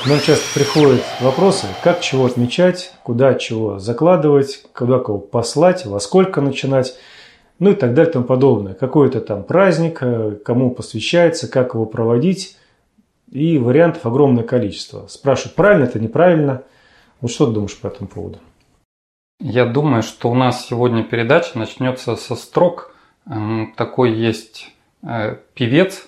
Нам часто приходят вопросы, как чего отмечать, куда чего закладывать, куда кого послать, во сколько начинать, ну и так далее и тому подобное. Какой-то там праздник, кому посвящается, как его проводить. И вариантов огромное количество. Спрашивают, правильно это, неправильно. Вот что ты думаешь по этому поводу? Я думаю, что у нас сегодня передача начнется со строк. Такой есть певец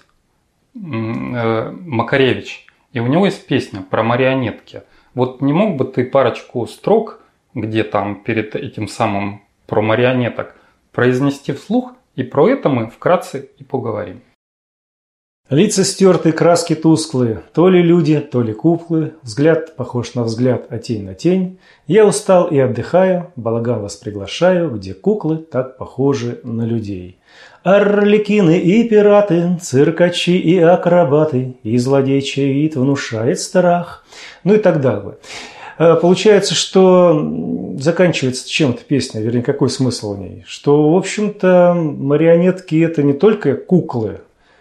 Макаревич. И у него есть песня про марионетки. Вот не мог бы ты парочку строк, где там перед этим самым про марионеток, произнести вслух, и про это мы вкратце и поговорим. Лица стертые, краски тусклые, то ли люди, то ли куклы, взгляд похож на взгляд, а тень на тень. Я устал и отдыхаю, балаган вас приглашаю, где куклы так похожи на людей. Арлекины и пираты, циркачи и акробаты, и злодейчий вид внушает страх. Ну и так далее. Получается, что заканчивается чем-то песня, вернее, какой смысл в ней? Что, в общем-то, марионетки – это не только куклы,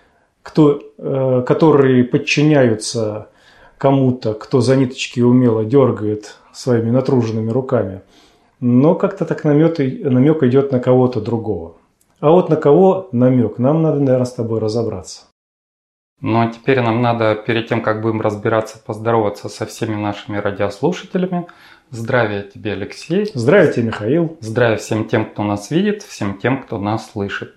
которые подчиняются кому-то, кто за ниточки умело дергает своими натруженными руками, но как-то так намек идет на кого-то другого. А вот на кого намек, нам надо, наверное, с тобой разобраться. Ну а теперь нам надо, перед тем, как будем разбираться, поздороваться со всеми нашими радиослушателями. Здравия тебе, Алексей. Здравия тебе, Михаил. Здравия всем тем, кто нас видит, всем тем, кто нас слышит.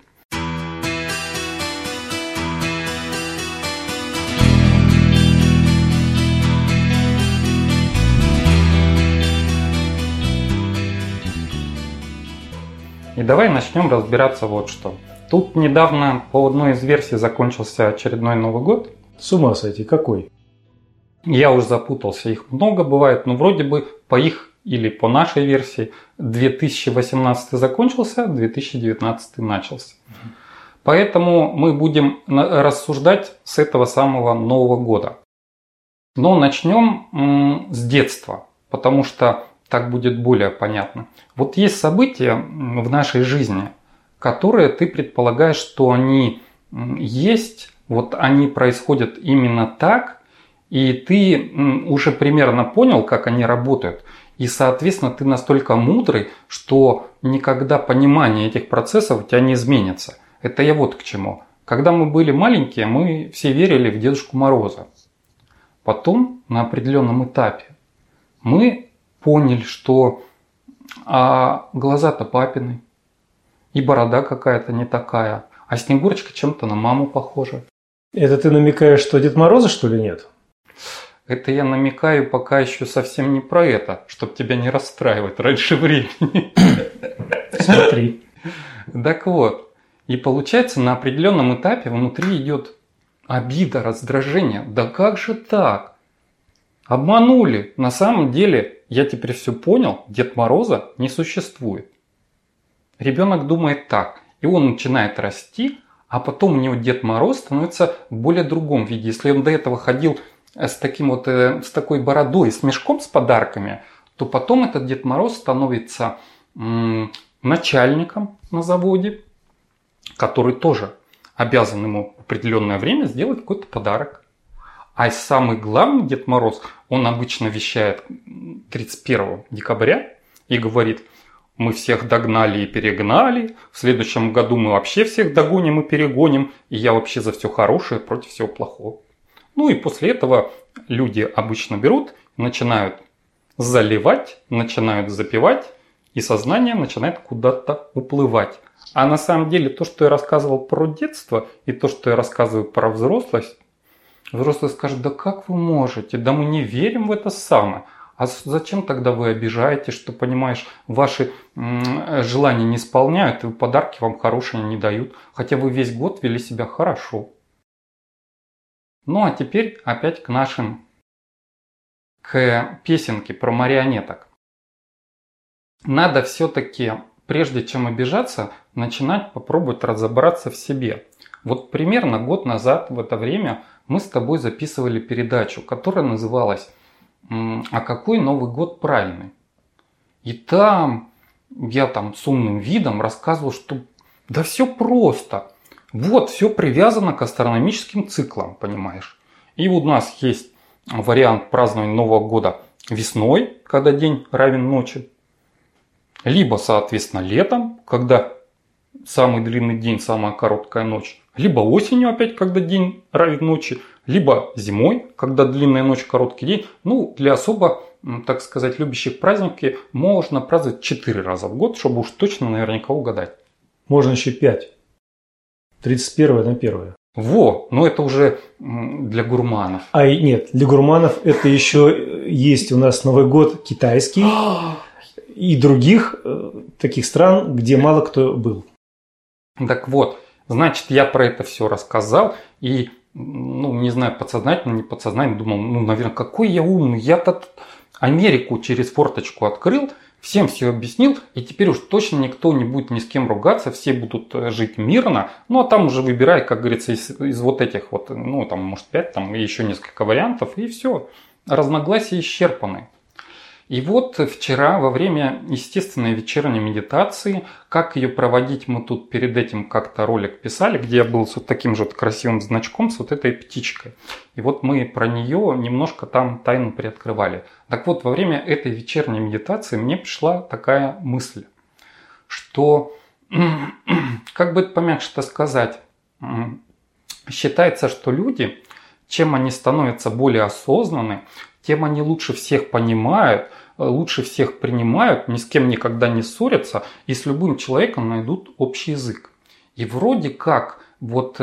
И давай начнем разбираться вот что. Тут недавно по одной из версий закончился очередной Новый год. С ума сойти, какой? Я уже запутался, их много бывает, но вроде бы по их или по нашей версии 2018 закончился, 2019 начался. Поэтому мы будем рассуждать с этого самого Нового года. Но начнем с детства, потому что так будет более понятно. Вот есть события в нашей жизни, которые ты предполагаешь, что они есть, вот они происходят именно так, и ты уже примерно понял, как они работают. И, соответственно, ты настолько мудрый, что никогда понимание этих процессов у тебя не изменится. Это я вот к чему. Когда мы были маленькие, мы все верили в Дедушку Мороза. Потом на определенном этапе мы поняли, что глаза-то папины, и борода какая-то не такая, а Снегурочка чем-то на маму похожа. Это ты намекаешь, что Дед Мороза, что ли, нет? Это я намекаю пока еще совсем не про это, чтобы тебя не расстраивать раньше времени. Смотри. Так вот, и получается, на определенном этапе внутри идет обида, раздражение. Да как же так? Обманули. На самом деле, я теперь все понял, Дед Мороза не существует. Ребенок думает так, и он начинает расти, а потом у него Дед Мороз становится в более другом виде. Если он до этого ходил с такой бородой, с мешком с подарками, то потом этот Дед Мороз становится начальником на заводе, который тоже обязан ему в определенное время сделать какой-то подарок. А самый главный Дед Мороз, он обычно вещает 31 декабря и говорит: мы всех догнали и перегнали, в следующем году мы вообще всех догоним и перегоним, и я вообще за все хорошее против всего плохого. Ну и после этого люди обычно берут, начинают заливать, начинают запивать, и сознание начинает куда-то уплывать. А на самом деле то, что я рассказывал про детство, и то, что я рассказываю про взрослость, взрослые скажут: да как вы можете, да мы не верим в это самое. А зачем тогда вы обижаете, что, понимаешь, ваши желания не исполняют, и подарки вам хорошие не дают, хотя вы весь год вели себя хорошо. Ну а теперь опять к песенке про марионеток. Надо все-таки, прежде чем обижаться, начинать попробовать разобраться в себе. Вот примерно год назад в это время мы с тобой записывали передачу, которая называлась «А какой Новый год правильный?». И там я с умным видом рассказывал, что да все просто. Вот, все привязано к астрономическим циклам, понимаешь. И у нас есть вариант празднования Нового года весной, когда день равен ночи, либо, соответственно, летом, когда самый длинный день, самая короткая ночь, либо осенью опять, когда день равен ночи, либо зимой, когда длинная ночь, короткий день. Ну, для особо, так сказать, любящих праздники можно праздновать 4 раза в год, чтобы уж точно наверняка угадать. Можно еще 5. 31 на 1. Во, но это уже для гурманов. Нет, для гурманов это еще есть у нас Новый год китайский и других таких стран, где мало кто был. Так вот, значит, я про это все рассказал и, не знаю, подсознательно, не подсознательно думал, наверное, какой я умный, я-то Америку через форточку открыл, всем все объяснил, и теперь уж точно никто не будет ни с кем ругаться, все будут жить мирно. Ну, а там уже выбирай, как говорится, из вот этих вот, там, может, 5, там, и еще несколько вариантов, и все. Разногласия исчерпаны. И вот вчера во время естественной вечерней медитации, как ее проводить, мы тут перед этим как-то ролик писали, где я был с вот таким же красивым значком, с вот этой птичкой. И вот мы про нее немножко там тайну приоткрывали. Так вот, во время этой вечерней медитации мне пришла такая мысль, что, как бы это помягче-то сказать, считается, что люди, чем они становятся более осознанны, тем они лучше всех понимают, лучше всех принимают, ни с кем никогда не ссорятся и с любым человеком найдут общий язык. И вроде как вот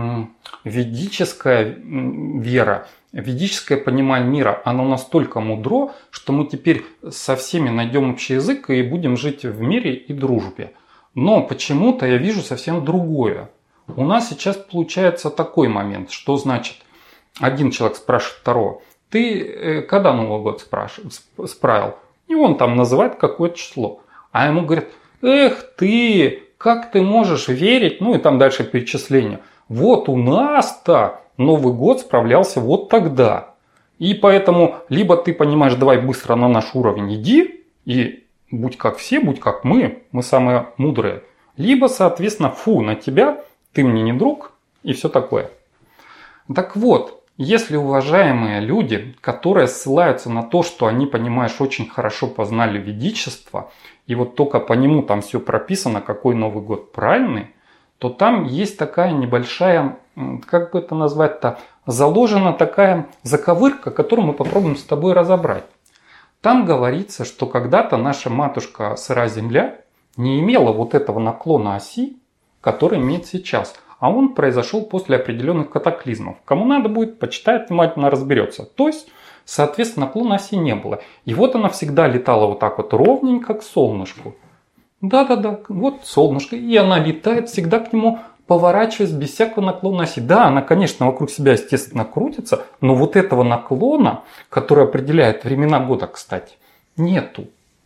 ведическая вера, ведическое понимание мира, оно настолько мудро, что мы теперь со всеми найдем общий язык и будем жить в мире и дружбе. Но почему-то я вижу совсем другое. У нас сейчас получается такой момент, что значит, один человек спрашивает второго: ты когда Новый год справил? И он там называет какое-то число. А ему говорят: эх ты, как ты можешь верить? Ну и там дальше перечисление. Вот у нас-то Новый год справлялся вот тогда. И поэтому либо ты понимаешь, давай быстро на наш уровень иди, и будь как все, будь как мы самые мудрые. Либо, соответственно, фу на тебя, ты мне не друг, и все такое. Так вот, если уважаемые люди, которые ссылаются на то, что они, понимаешь, очень хорошо познали ведичество, и вот только по нему там все прописано, какой Новый год правильный, то там есть такая небольшая, как бы это назвать-то, заложена такая заковырка, которую мы попробуем с тобой разобрать. Там говорится, что когда-то наша матушка Сыра Земля не имела вот этого наклона оси, который имеет сейчас. А он произошел после определенных катаклизмов. Кому надо будет, почитает, внимательно разберется. То есть, соответственно, наклона оси не было. И вот она всегда летала вот так вот ровненько к солнышку. Да-да-да, вот солнышко. И она летает всегда к нему, поворачиваясь без всякого наклона оси. Да, она, конечно, вокруг себя, естественно, крутится, но вот этого наклона, который определяет времена года, кстати, нету.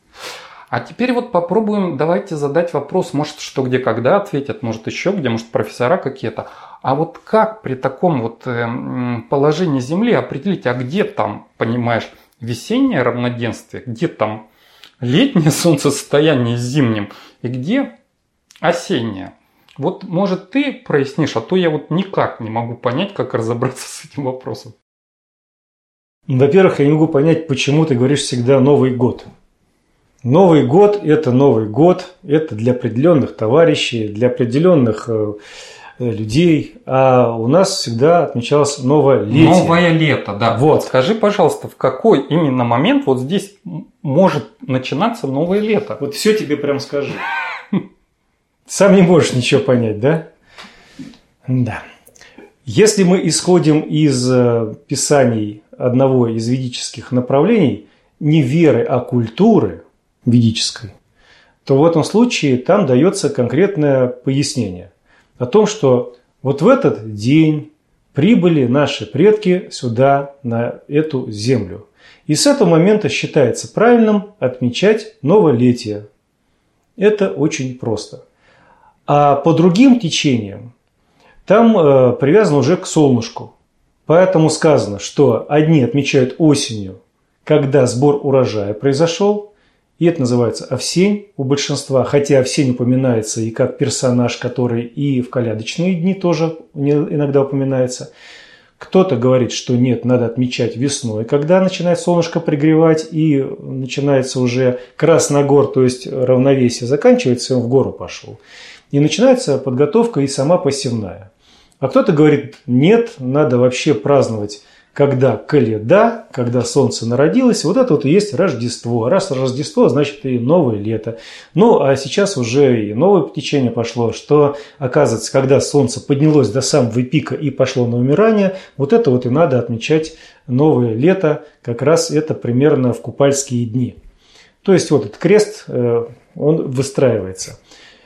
А теперь вот попробуем, давайте задать вопрос, может, что где когда ответят, может, еще где, может, профессора какие-то. А вот как при таком вот положении Земли определить, а где там, понимаешь, весеннее равноденствие, где там летнее солнцестояние с зимним и где осеннее? Вот, может, ты прояснишь, а то я вот никак не могу понять, как разобраться с этим вопросом. Во-первых, я не могу понять, почему ты говоришь всегда «Новый год». Новый год – это Новый год, это для определенных товарищей, для определенных людей, а у нас всегда отмечалось новое лето. Новое лето, да. Вот. Скажи, пожалуйста, в какой именно момент вот здесь может начинаться новое лето? Вот все тебе прям скажи. Сам не можешь ничего понять, да? Да. Если мы исходим из писаний одного из ведических направлений, не веры, а культуры ведической, то в этом случае там дается конкретное пояснение о том, что вот в этот день прибыли наши предки сюда, на эту землю. И с этого момента считается правильным отмечать новолетие. Это очень просто. А по другим течениям там привязано уже к солнышку. Поэтому сказано, что одни отмечают осенью, когда сбор урожая произошел, и это называется Овсень у большинства, хотя Овсень упоминается и как персонаж, который и в колядочные дни тоже иногда упоминается. Кто-то говорит, что нет, надо отмечать весной, когда начинает солнышко пригревать и начинается уже красногор, то есть равновесие заканчивается, и он в гору пошел. И начинается подготовка и сама посевная. А кто-то говорит, нет, надо вообще праздновать, когда Коледа, когда солнце народилось, вот это вот и есть Рождество. Раз Рождество, значит и новое лето. Ну, а сейчас уже и новое течение пошло, что, оказывается, когда солнце поднялось до самого пика и пошло на умирание, вот это вот и надо отмечать новое лето, как раз это примерно в купальские дни. То есть вот этот крест, он выстраивается.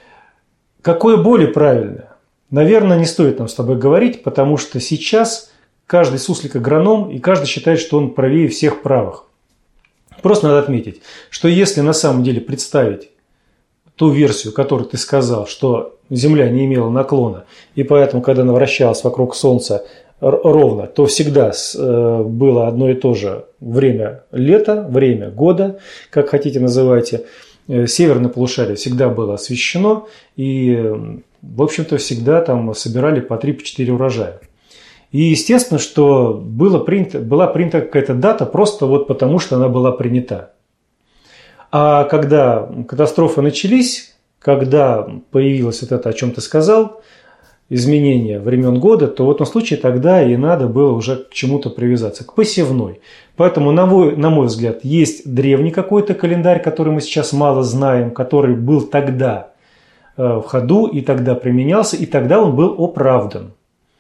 Какое более правильное? Наверное, не стоит нам с тобой говорить, потому что сейчас каждый суслик агроном, и каждый считает, что он правее всех правых. Просто надо отметить, что если на самом деле представить ту версию, которую ты сказал, что Земля не имела наклона, и поэтому, когда она вращалась вокруг Солнца ровно, то всегда было одно и то же время лета, время года, как хотите называйте. Северное полушарие всегда было освещено, и, в общем-то, всегда там собирали по 3-4 урожая. И естественно, что была принята какая-то дата просто вот потому, что она была принята. А когда катастрофы начались, когда появилось вот это, о чем ты сказал, изменение времен года, то в этом случае тогда и надо было уже к чему-то привязаться, к посевной. Поэтому, на мой взгляд, есть древний какой-то календарь, который мы сейчас мало знаем, который был тогда в ходу и тогда применялся, и тогда он был оправдан.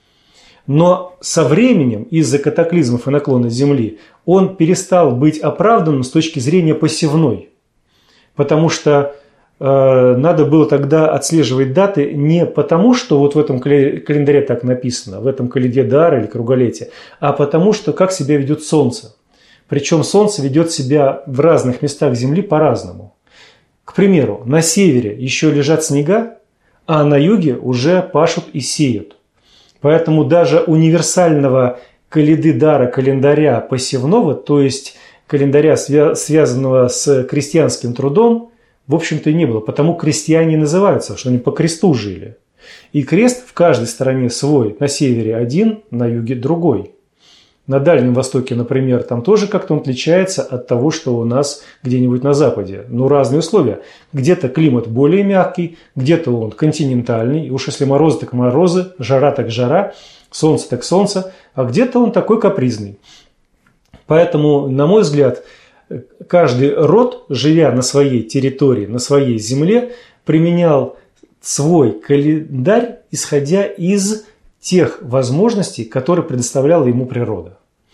Но со временем, из-за катаклизмов и наклона Земли, он перестал быть оправданным с точки зрения посевной. Потому что надо было тогда отслеживать даты не потому, что вот в этом календаре так написано, в этом календаре Дара или круголетия, а потому, что как себя ведет Солнце. Причем Солнце ведет себя в разных местах Земли по-разному. К примеру, на севере еще лежат снега, а на юге уже пашут и сеют. Поэтому даже универсального Коледы Дара календаря посевного, то есть календаря, связанного с крестьянским трудом, в общем-то и не было. Потому крестьяне называются, что они по кресту жили. И крест в каждой стороне свой, на севере один, на юге другой. На Дальнем Востоке, например, там тоже как-то он отличается от того, что у нас где-нибудь на Западе. Ну, разные условия. Где-то климат более мягкий, где-то он континентальный. И уж если морозы, так морозы, жара, так жара, солнце, так солнце. А где-то он такой капризный. Поэтому, на мой взгляд, каждый род, живя на своей территории, на своей земле, применял свой календарь, исходя из тех возможностей, которые предоставляла ему природа.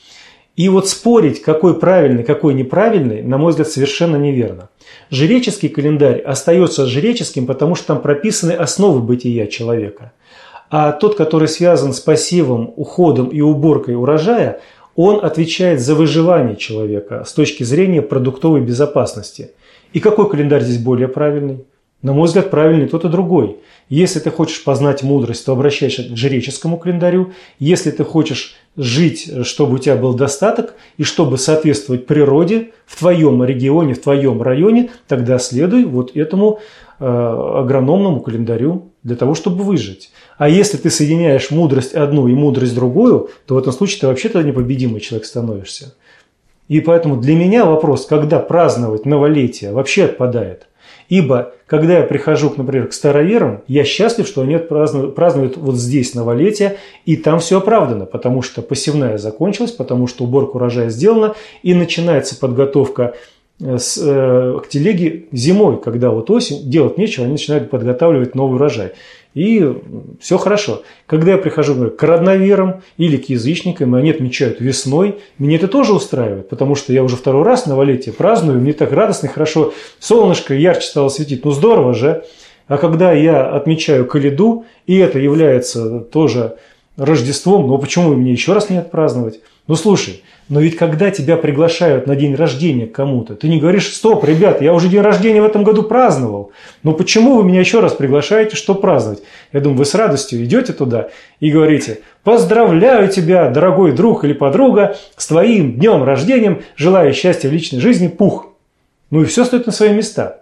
И вот спорить, какой правильный, какой неправильный, на мой взгляд, совершенно неверно. Жреческий календарь остается жреческим, потому что там прописаны основы бытия человека. А тот, который связан с посевом, уходом и уборкой урожая, он отвечает за выживание человека с точки зрения продуктовой безопасности. И какой календарь здесь более правильный? На мой взгляд, правильный тот и другой. Если ты хочешь познать мудрость, то обращайся к жреческому календарю. Если ты хочешь жить, чтобы у тебя был достаток и чтобы соответствовать природе в твоем регионе, в твоем районе, тогда следуй вот этому агрономному календарю для того, чтобы выжить. А если ты соединяешь мудрость одну и мудрость другую, то в этом случае ты вообще-то непобедимый человек становишься. И поэтому для меня вопрос, когда праздновать новолетие, вообще отпадает. Ибо, когда я прихожу, например, к староверам, я счастлив, что они празднуют вот здесь новолетие, и там все оправдано, потому что посевная закончилась, потому что уборка урожая сделана, и начинается подготовка к телеге зимой, когда вот осень, делать нечего, они начинают подготавливать новый урожай. И все хорошо. Когда я прихожу, например, к родноверам или к язычникам, и они отмечают весной, меня это тоже устраивает, потому что я уже второй раз новолетие праздную, мне так радостно и хорошо, солнышко ярче стало светить, ну здорово же. А когда я отмечаю Коледу, и это является тоже Рождеством, ну почему мне еще раз не отпраздновать? Ну слушай, но ведь когда тебя приглашают на день рождения к кому-то, ты не говоришь: стоп, ребята, я уже день рождения в этом году праздновал. Но почему вы меня еще раз приглашаете, что праздновать? Я думаю, вы с радостью идете туда и говорите: поздравляю тебя, дорогой друг или подруга, с твоим днем рождения, желаю счастья в личной жизни, пух. Ну и все стоит на свои места.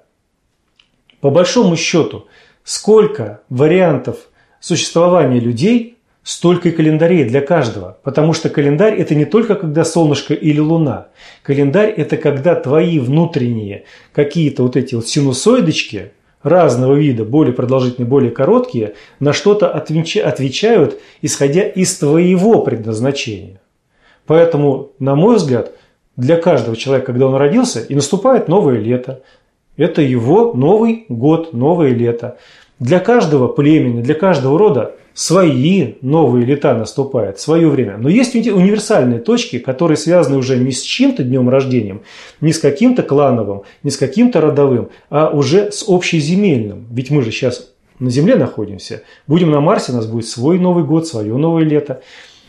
По большому счету, сколько вариантов существования людей, столько и календарей для каждого. Потому что календарь – это не только когда солнышко или луна. Календарь – это когда твои внутренние какие-то вот эти вот синусоидочки разного вида, более продолжительные, более короткие, на что-то отвечают, исходя из твоего предназначения. Поэтому, на мой взгляд, для каждого человека, когда он родился, и наступает новое лето. Это его Новый год, новое лето. Для каждого племени, для каждого рода свои новые лета наступают, свое время. Но есть универсальные точки, которые связаны уже не с чьим-то днем рождения, не с каким-то клановым, не с каким-то родовым, а уже с общеземельным. Ведь мы же сейчас на Земле находимся. Будем на Марсе, у нас будет свой Новый год, свое новое лето.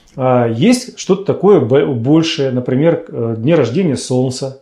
А есть что-то такое большее, например, дни рождения Солнца.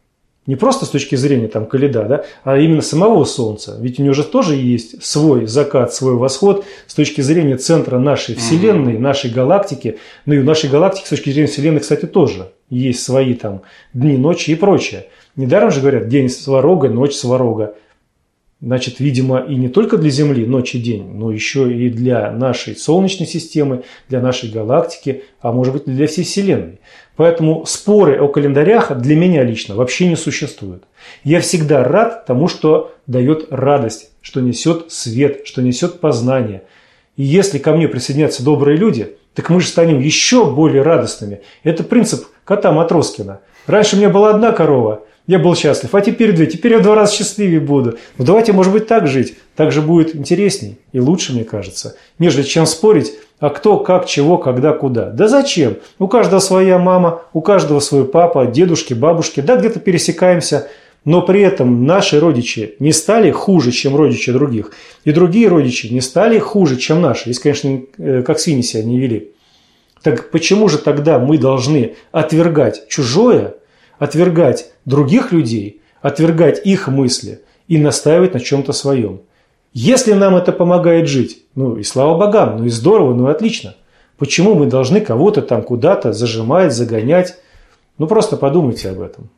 Не просто с точки зрения там коляда, да, а именно самого Солнца. Ведь у него же тоже есть свой закат, свой восход с точки зрения центра нашей Вселенной, нашей галактики. Ну и у нашей галактики с точки зрения Вселенной, кстати, тоже есть свои там дни, ночи и прочее. Недаром же говорят день Сварога, ночь Сварога. Значит, видимо, и не только для Земли ночь и день, но еще и для нашей Солнечной системы, для нашей галактики, а может быть для всей Вселенной. Поэтому споры о календарях для меня лично вообще не существуют. Я всегда рад тому, что дает радость, что несет свет, что несет познание. И если ко мне присоединятся добрые люди, так мы же станем еще более радостными. Это принцип кота Матроскина. Раньше у меня была одна корова, я был счастлив, а теперь две. Теперь я в 2 раза счастливее буду. Ну давайте, может быть, так жить. Так же будет интересней и лучше, мне кажется, нежели чем спорить, а кто, как, чего, когда, куда. Да зачем? У каждого своя мама, у каждого свой папа, дедушки, бабушки. Да, где-то пересекаемся, но при этом наши родичи не стали хуже, чем родичи других. И другие родичи не стали хуже, чем наши. Если, конечно, как свиньи себя не вели. Так почему же тогда мы должны отвергать чужое, отвергать других людей, отвергать их мысли и настаивать на чем-то своем? Если нам это помогает жить, ну и слава богам, ну и здорово, ну и отлично. Почему мы должны кого-то там куда-то зажимать, загонять? Ну просто подумайте об этом.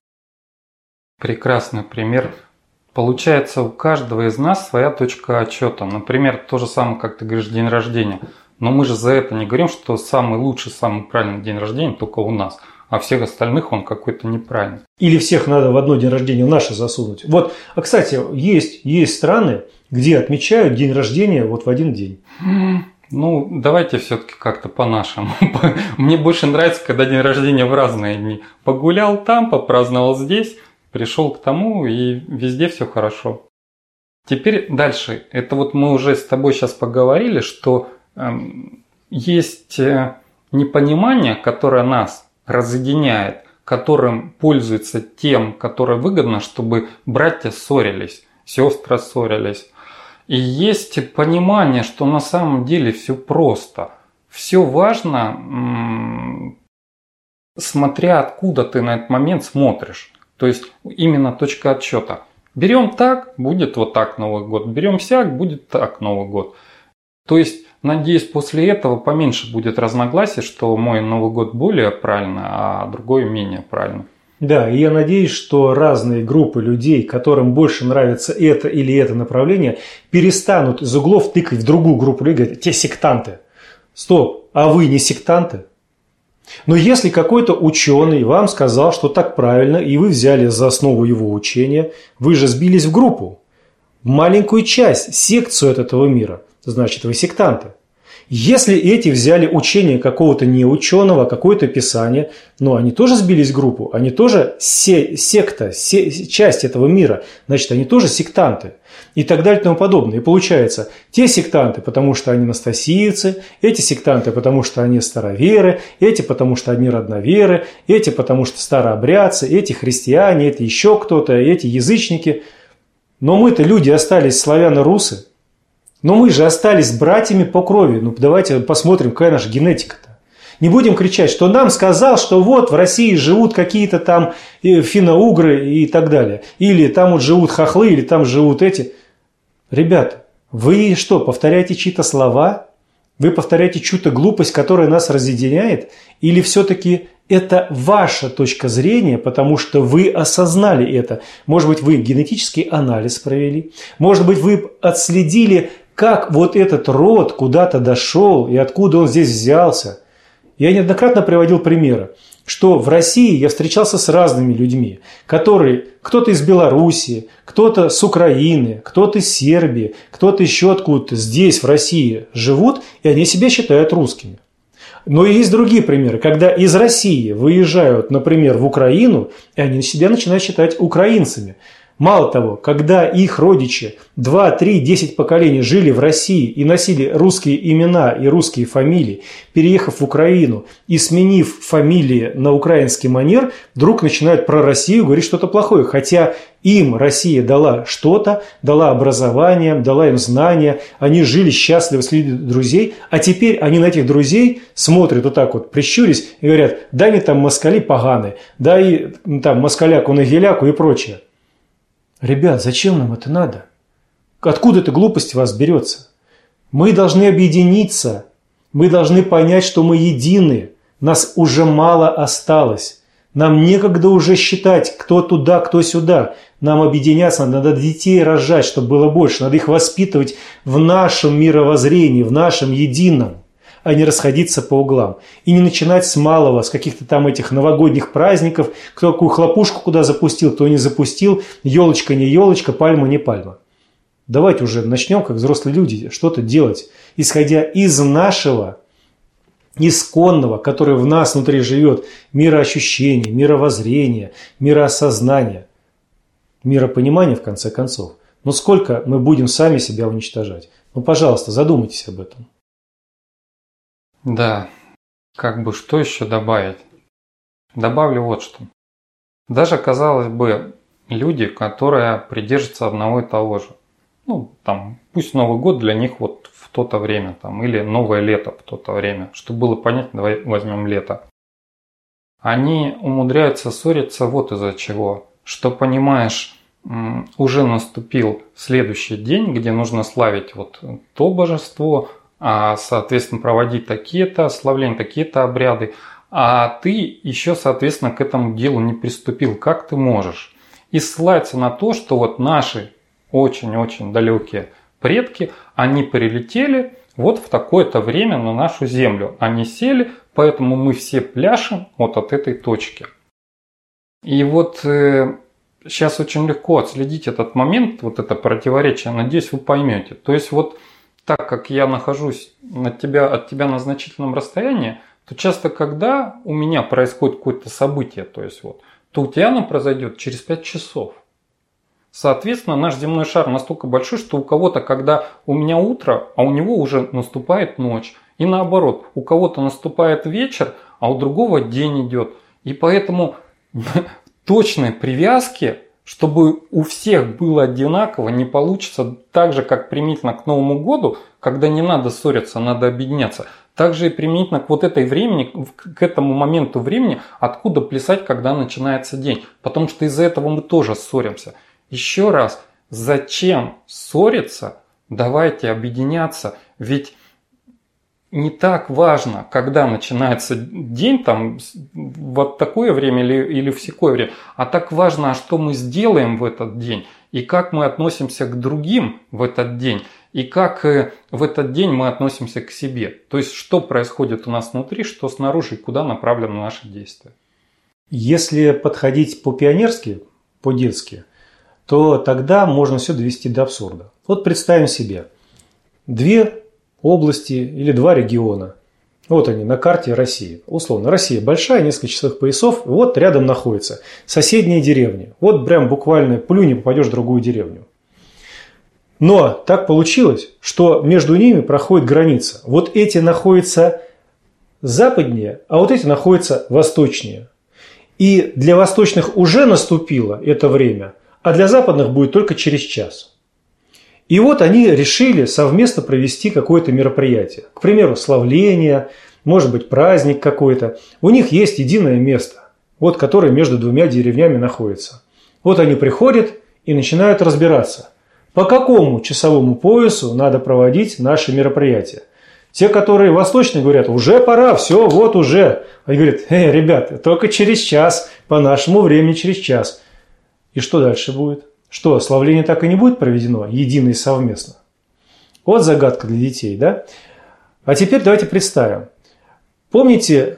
Прекрасный пример. Получается, у каждого из нас своя точка отчета. Например, то же самое, как ты говоришь, день рождения. Но мы же за это не говорим, что самый лучший, самый правильный день рождения только у нас. А всех остальных он какой-то неправильный. Или всех надо в одно день рождения в наше засунуть. Вот, а кстати, есть страны, где отмечают день рождения вот в один день. Ну, давайте все-таки как-то по-нашему. Мне больше нравится, когда день рождения в разные дни. Погулял там, попраздновал здесь, пришел к тому, и везде все хорошо. Теперь дальше. Это вот мы уже с тобой сейчас поговорили, что есть непонимание, которое нас разъединяет, которым пользуется тем, которое выгодно, чтобы братья ссорились, сестры ссорились. И есть понимание, что на самом деле все просто. Все важно, смотря откуда ты на этот момент смотришь. То есть именно точка отсчета. Берем так, будет вот так Новый год. Берем сяк, будет так Новый год. То есть, надеюсь, после этого поменьше будет разногласий, что мой Новый год более правильно, а другой менее правильно. Да, и я надеюсь, что разные группы людей, которым больше нравится это или это направление, перестанут из углов тыкать в другую группу людей, говорят, те сектанты. Стоп, а вы не сектанты? Но если какой-то ученый вам сказал, что так правильно, и вы взяли за основу его учения, вы же сбились в группу, в маленькую часть, секцию от этого мира, значит, вы сектанты. Если эти взяли учение какого-то неученого, какое-то писание, но они тоже сбились в группу, они тоже секта, часть этого мира, значит, они тоже сектанты. И так далее и тому подобное. И получается, те сектанты, потому что они анастасийцы, эти сектанты, потому что они староверы, эти, потому что они родноверы, эти, потому что старообрядцы, эти христиане, эти еще кто-то, эти язычники. Но мы-то люди остались славяно-русы. Но мы же остались братьями по крови. Ну давайте посмотрим, какая наша генетика-то. Не будем кричать, что нам сказал, что вот в России живут какие-то там финно-угры и так далее. Или там вот живут хохлы, или там живут эти. Ребята, вы что, повторяете чьи-то слова? Вы повторяете чью-то глупость, которая нас разъединяет? Или все-таки это ваша точка зрения, потому что вы осознали это? Может быть, вы генетический анализ провели? Может быть, вы отследили, как вот этот род куда-то дошел и откуда он здесь взялся. Я неоднократно приводил примеры, что в России я встречался с разными людьми, которые кто-то из Белоруссии, кто-то с Украины, кто-то из Сербии, кто-то еще откуда-то здесь, в России, живут, и они себя считают русскими. Но есть другие примеры, когда из России выезжают, например, в Украину, и они себя начинают считать украинцами. Мало того, когда их родичи 2, 3, 10 поколений жили в России и носили русские имена и русские фамилии, переехав в Украину и сменив фамилии на украинский манер, вдруг начинают про Россию говорить что-то плохое. Хотя им Россия дала что-то, дала образование, дала им знания, они жили счастливо среди друзей, а теперь они на этих друзей смотрят вот так вот, прищурясь и говорят, да они там москали поганые, да и там москаляку на геляку и прочее. Ребят, зачем нам это надо? Откуда эта глупость у вас берется? Мы должны объединиться. Мы должны понять, что мы едины. Нас уже мало осталось. Нам некогда уже считать, кто туда, кто сюда. Нам объединяться, надо детей рожать, чтобы было больше. Надо их воспитывать в нашем мировоззрении, в нашем едином, а не расходиться по углам. И не начинать с малого, с каких-то там этих новогодних праздников, кто какую хлопушку куда запустил, кто не запустил, елочка не елочка, пальма не пальма. Давайте уже начнем, как взрослые люди, что-то делать, исходя из нашего исконного, которое в нас внутри живет, мироощущения, мировоззрения, мироосознания, миропонимания, в конце концов. Но сколько мы будем сами себя уничтожать? Ну, пожалуйста, задумайтесь об этом. Да, как бы что еще добавить? Добавлю вот что. Даже, казалось бы, люди, которые придерживаются одного и того же. Ну, там, пусть Новый год для них вот в то-то время, там, или новое лето в то-то время. Чтобы было понятно, давай возьмем лето. Они умудряются ссориться вот из-за чего. Что, понимаешь, уже наступил следующий день, где нужно славить вот то божество, соответственно, проводить такие-то славления, такие-то обряды, а ты еще, соответственно, к этому делу не приступил. Как ты можешь? И ссылаться на то, что вот наши очень-очень далекие предки, они прилетели вот в такое-то время на нашу землю. Они сели, поэтому мы все пляшем вот от этой точки. И вот сейчас очень легко отследить этот момент, вот это противоречие, надеюсь, вы поймете. То есть вот так как я нахожусь от тебя на значительном расстоянии, то часто, когда у меня происходит какое-то событие, то есть вот, то у тебя оно произойдет через 5 часов. Соответственно, наш земной шар настолько большой, что у кого-то, когда у меня утро, а у него уже наступает ночь. И наоборот, у кого-то наступает вечер, а у другого день идет. И поэтому точной привязки, чтобы у всех было одинаково, не получится так же, как применительно к Новому году, когда не надо ссориться, надо объединяться. Также и применительно к вот этой времени, к этому моменту времени, откуда плясать, когда начинается день. Потому что из-за этого мы тоже ссоримся. Еще раз, зачем ссориться? Давайте объединяться. Ведь не так важно, когда начинается день, там, вот такое время или в секое время, а так важно, что мы сделаем в этот день, и как мы относимся к другим в этот день, и как в этот день мы относимся к себе. То есть, что происходит у нас внутри, что снаружи, и куда направлены наши действия. Если подходить по-пионерски, по-детски, то тогда можно все довести до абсурда. Вот представим себе 2 области или 2 региона. Вот они на карте России. Условно, Россия большая, несколько часовых поясов. Вот рядом находятся соседние деревни. Вот прям буквально плюнь и попадешь в другую деревню. Но так получилось, что между ними проходит граница. Вот эти находятся западнее, а вот эти находятся восточнее. И для восточных уже наступило это время, а для западных будет только через час. И вот они решили совместно провести какое-то мероприятие. К примеру, славление, может быть, праздник какой-то. У них есть единое место, вот, которое между 2 деревнями находится. Вот они приходят и начинают разбираться, по какому часовому поясу надо проводить наши мероприятия. Те, которые восточные, говорят, уже пора, все, вот уже. Они говорят, ребята, только через час, по нашему времени через час. И что дальше будет? Что, славление так и не будет проведено, едино и совместно? Вот загадка для детей, да? А теперь давайте представим. Помните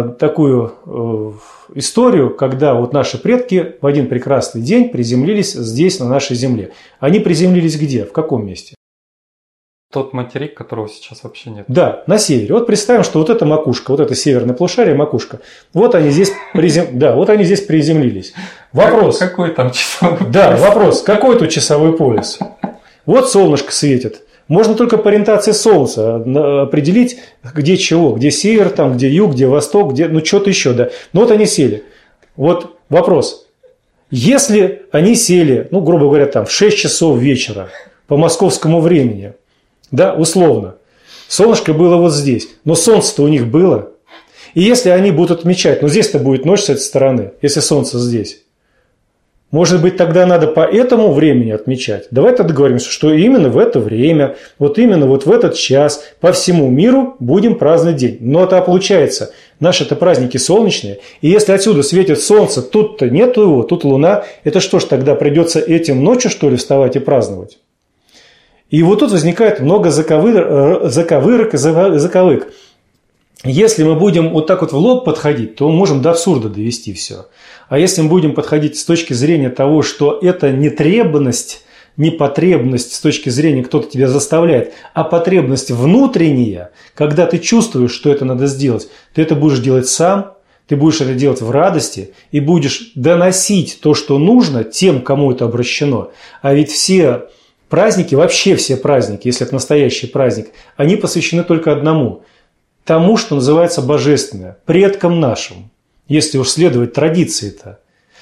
такую историю, когда вот наши предки в один прекрасный день приземлились здесь, на нашей земле? Они приземлились где? В каком месте? Тот материк, которого сейчас вообще нет. Да, на севере. Вот представим, что вот эта макушка, вот это северное полушарие, макушка. Вот они здесь, вот они здесь приземлились. Вопрос. Какой там часовой пояс? Да, вопрос. Какой тут часовой пояс? Вот солнышко светит. Можно только по ориентации солнца определить, где чего. Где север, там, где юг, где восток, где, ну, что-то еще, да. Ну, вот они сели. Вот вопрос. Если они сели, ну, грубо говоря, там, в 6 часов вечера по московскому времени, да, условно, солнышко было вот здесь, но солнце-то у них было. И если они будут отмечать, ну, здесь-то будет ночь с этой стороны, если солнце здесь. Может быть, тогда надо по этому времени отмечать. Давайте договоримся, что именно в это время, вот именно вот в этот час по всему миру будем праздновать день. Но это получается, наши-то праздники солнечные, и если отсюда светит солнце, тут-то нету его, тут луна, это что ж тогда придется этим ночью, что ли, вставать и праздновать? И вот тут возникает много заковырок и заковык. Если мы будем вот так вот в лоб подходить, то мы можем до абсурда довести все. А если мы будем подходить с точки зрения того, что это не требность, не потребность с точки зрения кто-то тебя заставляет, а потребность внутренняя, когда ты чувствуешь, что это надо сделать, ты это будешь делать сам, ты будешь это делать в радости и будешь доносить то, что нужно тем, кому это обращено. А ведь все праздники, вообще все праздники, если это настоящий праздник, они посвящены только одному – тому, что называется божественное, предкам нашим, если уж следовать традиции-то.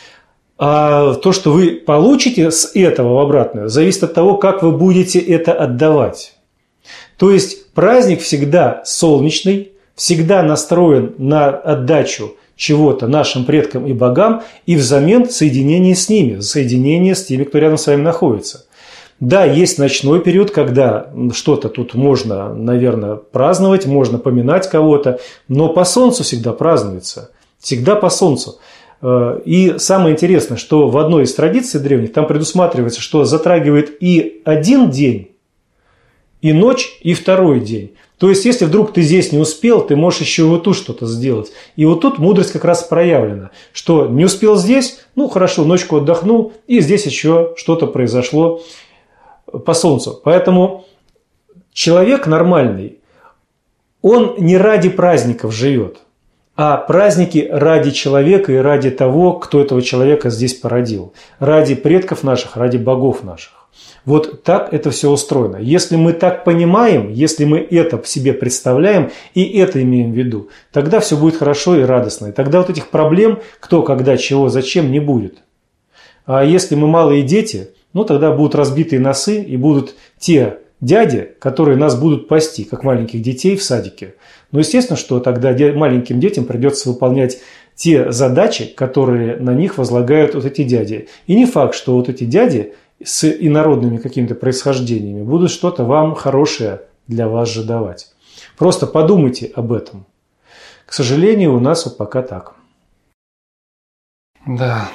А то, что вы получите с этого в обратную, зависит от того, как вы будете это отдавать. То есть праздник всегда солнечный, всегда настроен на отдачу чего-то нашим предкам и богам и взамен соединение с ними, соединение с теми, кто рядом с вами находится. Да, есть ночной период, когда что-то тут можно, наверное, праздновать, можно поминать кого-то, но по солнцу всегда празднуется, всегда по солнцу. И самое интересное, что в одной из традиций древних там предусматривается, что затрагивает и один день, и ночь, и второй день. То есть, если вдруг ты здесь не успел, ты можешь еще вот тут что-то сделать. И вот тут мудрость как раз проявлена, что не успел здесь, ну хорошо, ночку отдохнул, и здесь еще что-то произошло по солнцу. Поэтому человек нормальный, он не ради праздников живет, а праздники ради человека и ради того, кто этого человека здесь породил. Ради предков наших, ради богов наших. Вот так это все устроено. Если мы так понимаем, если мы это в себе представляем и это имеем в виду, тогда все будет хорошо и радостно. И тогда вот этих проблем, кто, когда, чего, зачем, не будет. А если мы малые дети, ну тогда будут разбитые носы и будут те дяди, которые нас будут пасти, как маленьких детей в садике. Но естественно, что тогда маленьким детям придется выполнять те задачи, которые на них возлагают вот эти дяди. И не факт, что вот эти дяди с инородными какими-то происхождениями будут что-то вам хорошее для вас же давать. Просто подумайте об этом. К сожалению, у нас вот пока так. Да.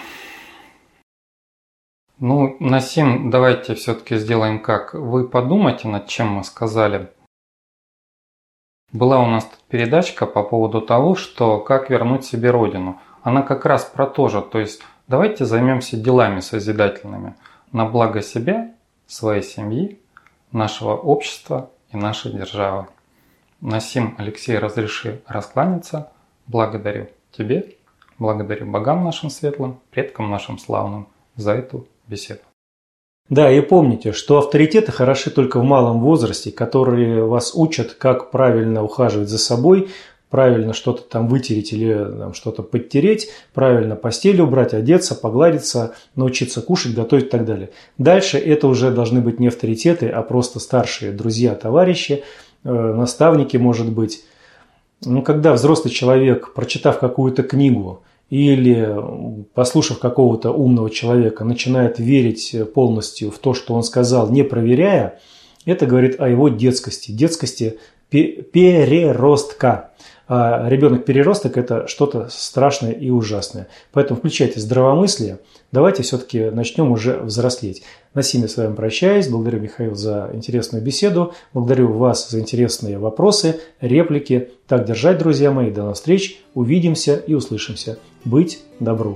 Ну, Насим, давайте все-таки сделаем как. Вы подумайте, над чем мы сказали. Была у нас тут передачка по поводу того, что как вернуть себе родину. Она как раз про то же. То есть давайте займемся делами созидательными на благо себя, своей семьи, нашего общества и нашей державы. Насим, Алексей, разреши раскланяться. Благодарю тебе, благодарю богам нашим светлым, предкам нашим славным за эту беседу. Да, и помните, что авторитеты хороши только в малом возрасте, которые вас учат, как правильно ухаживать за собой, правильно что-то там вытереть или там, что-то подтереть, правильно постель убрать, одеться, погладиться, научиться кушать, готовить и так далее. Дальше это уже должны быть не авторитеты, а просто старшие друзья, товарищи, наставники, может быть. Ну, когда взрослый человек, прочитав какую-то книгу, или, послушав какого-то умного человека, начинает верить полностью в то, что он сказал, не проверяя, это говорит о его детскости переростка. а ребенок-переросток – это что-то страшное и ужасное. Поэтому включайте здравомыслие, давайте все-таки начнем уже взрослеть. На сим я с вами прощаюсь, благодарю, Михаил, за интересную беседу, благодарю вас за интересные вопросы, реплики. Так держать, друзья мои, до новых встреч, увидимся и услышимся. Быть добру!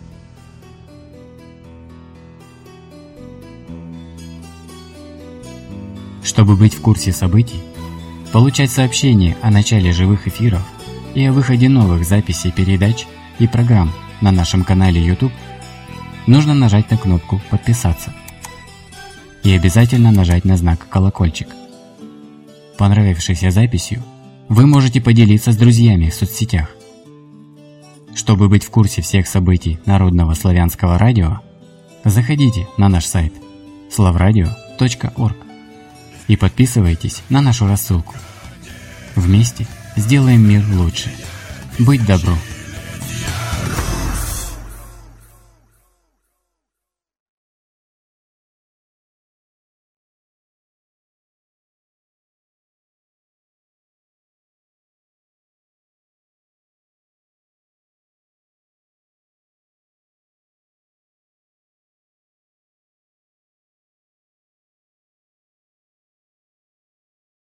Чтобы быть в курсе событий, получать сообщения о начале живых эфиров и о выходе новых записей передач и программ на нашем канале YouTube, нужно нажать на кнопку «Подписаться» и обязательно нажать на знак «Колокольчик». Понравившейся записью вы можете поделиться с друзьями в соцсетях. Чтобы быть в курсе всех событий Народного славянского радио, заходите на наш сайт slavradio.org и подписывайтесь на нашу рассылку. Вместе сделаем мир лучше. Быть добру!